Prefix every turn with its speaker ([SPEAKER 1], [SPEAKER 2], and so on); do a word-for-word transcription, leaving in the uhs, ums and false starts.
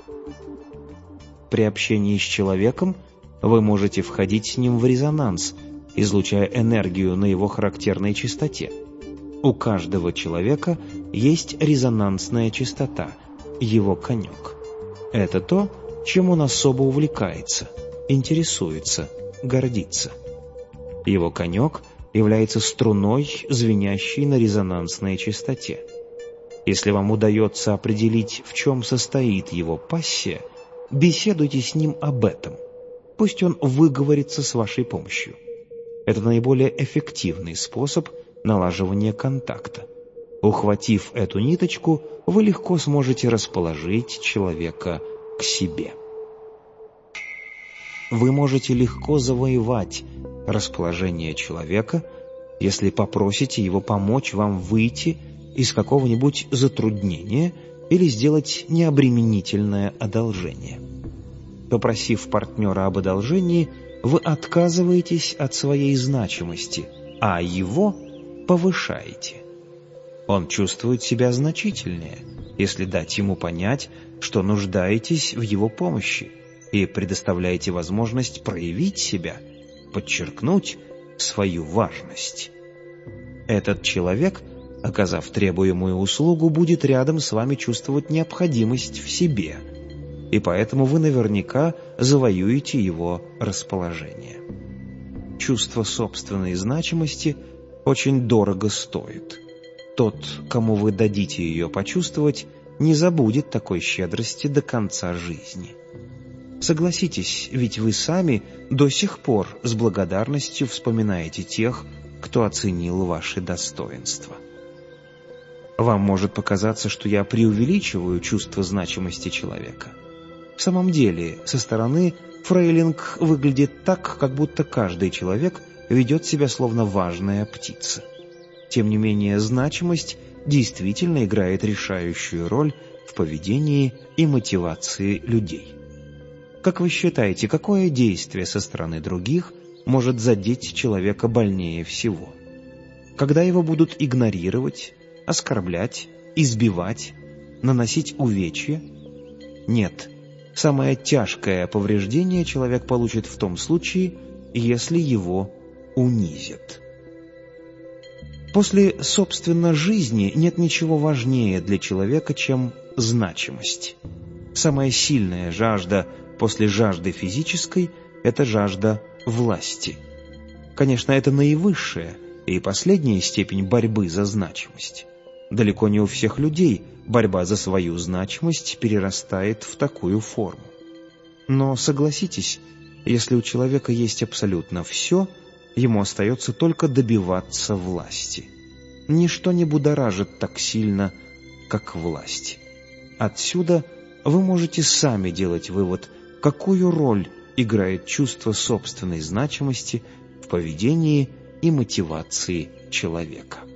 [SPEAKER 1] При общении с человеком вы можете входить с ним в резонанс, излучая энергию на его характерной частоте. У каждого человека есть резонансная частота, его конек. Это то, чем он особо увлекается, интересуется, гордится. Его конек является струной, звенящей на резонансной частоте. Если вам удается определить, в чем состоит его пассия, беседуйте с ним об этом. Пусть он выговорится с вашей помощью. Это наиболее эффективный способ налаживания контакта. Ухватив эту ниточку, вы легко сможете расположить человека к себе. Вы можете легко завоевать расположение человека, если попросите его помочь вам выйти из какого-нибудь затруднения или сделать необременительное одолжение. Попросив партнера об одолжении, вы отказываетесь от своей значимости, а его повышаете. Он чувствует себя значительнее, если дать ему понять, что нуждаетесь в его помощи, и предоставляете возможность проявить себя, подчеркнуть свою важность. Этот человек, оказав требуемую услугу, будет рядом с вами чувствовать необходимость в себе, и поэтому вы наверняка завоюете его расположение. Чувство собственной значимости очень дорого стоит. Тот, кому вы дадите ее почувствовать, не забудет такой щедрости до конца жизни. Согласитесь, ведь вы сами до сих пор с благодарностью вспоминаете тех, кто оценил ваши достоинства. Вам может показаться, что я преувеличиваю чувство значимости человека. В самом деле, со стороны фрейлинг выглядит так, как будто каждый человек ведет себя словно важная птица. Тем не менее, значимость действительно играет решающую роль в поведении и мотивации людей. Как вы считаете, какое действие со стороны других может задеть человека больнее всего? Когда его будут игнорировать, оскорблять, избивать, наносить увечья? Нет, самое тяжкое повреждение человек получит в том случае, если его унизят. После, собственно, жизни нет ничего важнее для человека, чем значимость. Самая сильная жажда после жажды физической – это жажда власти. Конечно, это наивысшая и последняя степень борьбы за значимость. Далеко не у всех людей борьба за свою значимость перерастает в такую форму. Но согласитесь, если у человека есть абсолютно все, ему остается только добиваться власти. Ничто не будоражит так сильно, как власть. Отсюда вы можете сами делать вывод, какую роль играет чувство собственной значимости в поведении и мотивации человека.